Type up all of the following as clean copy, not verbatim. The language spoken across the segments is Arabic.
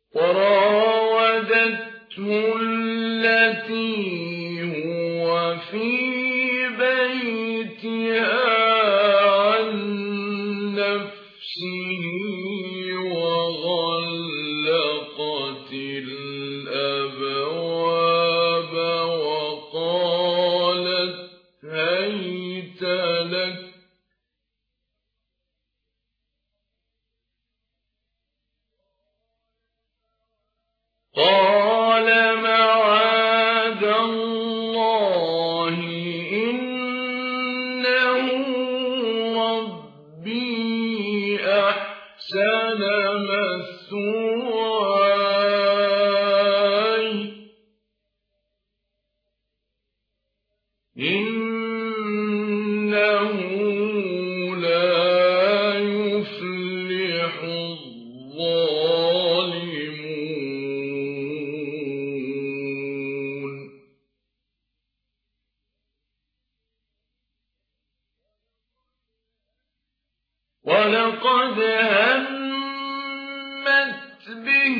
وراودته التي هو في بيتها عن نفسه وغلقت الأبواب وقالت هيت لك قال معاذ الله إنه ربي أحسن مثواي إنه لا يفلح الظالمون ولقد همت به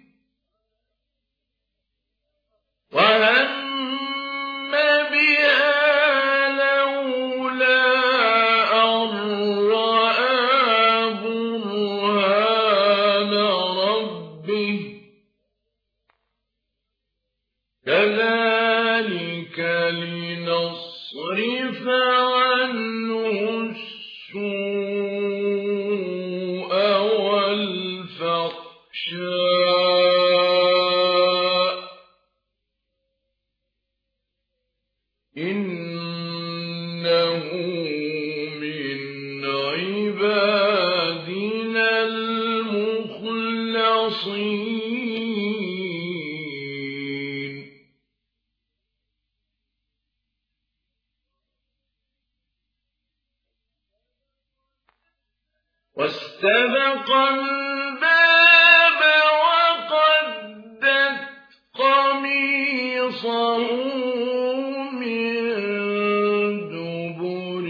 وهم بها لولا أن رأى برهان ربه كذلك لنصرف عنه السوء والفحشاء إنه من عبادنا المخلصين واستبق الباب وقدت قميصه من دبر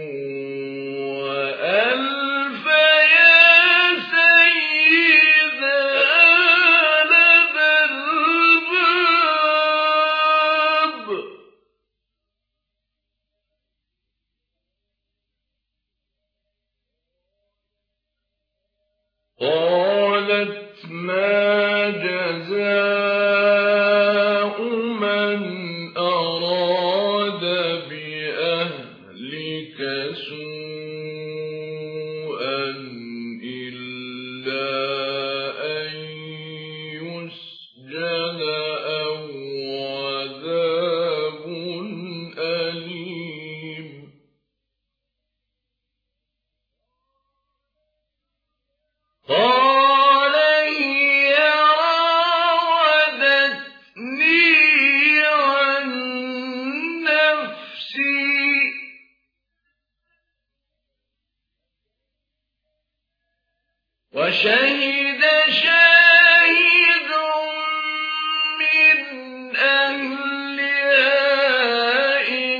وألف يا سيدها لدى الباب قالت ما جزاء من أراد بأهلك سوءا إلا أن يسجن أو عذاب أليم قال هي راودتني عن نفسي وشهد شاهد من أهلها إن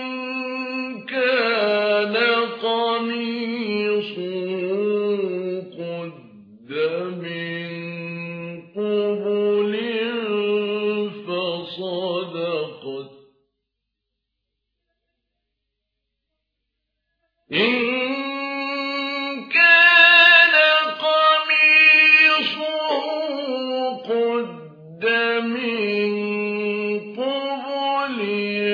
كان قميصه قد من قبل فصدقت إن كان قميصه قد من قبل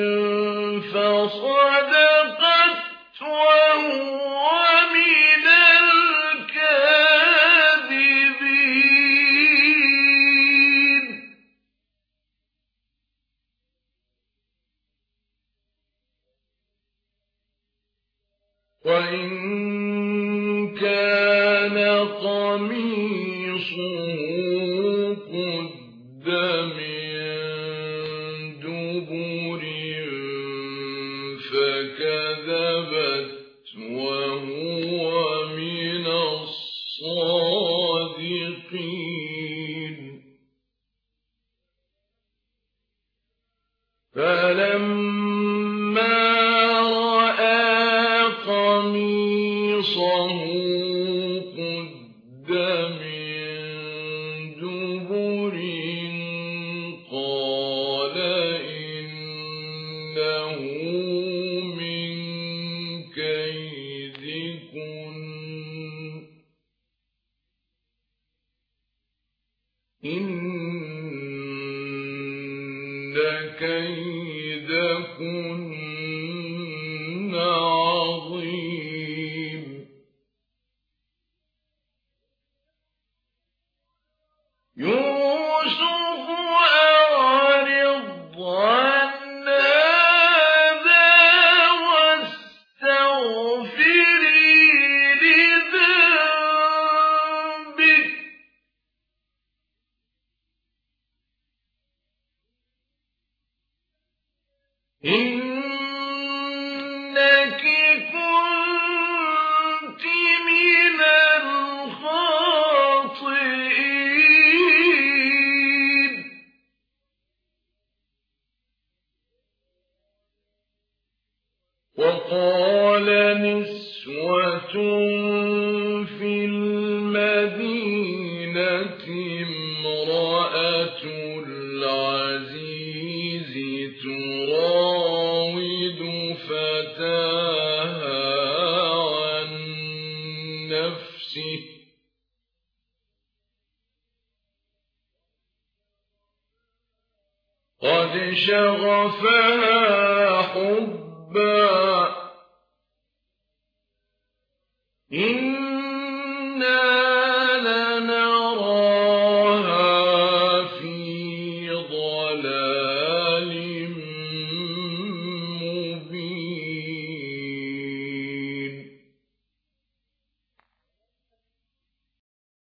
فصدقت وهو من الكاذبين وإن كان قميصه قد من دبر فكذبت وهو من الصادقين فلما رأى قميصه قد من دبر إن كيدكن عظيم يوسف أعرض عن هذا واستغفري لذنبك إنك كنت من الخاطئين وقال نسوة في المدينة امرأة العزيز تراود فتاها عن نفسه قد شغفها حبا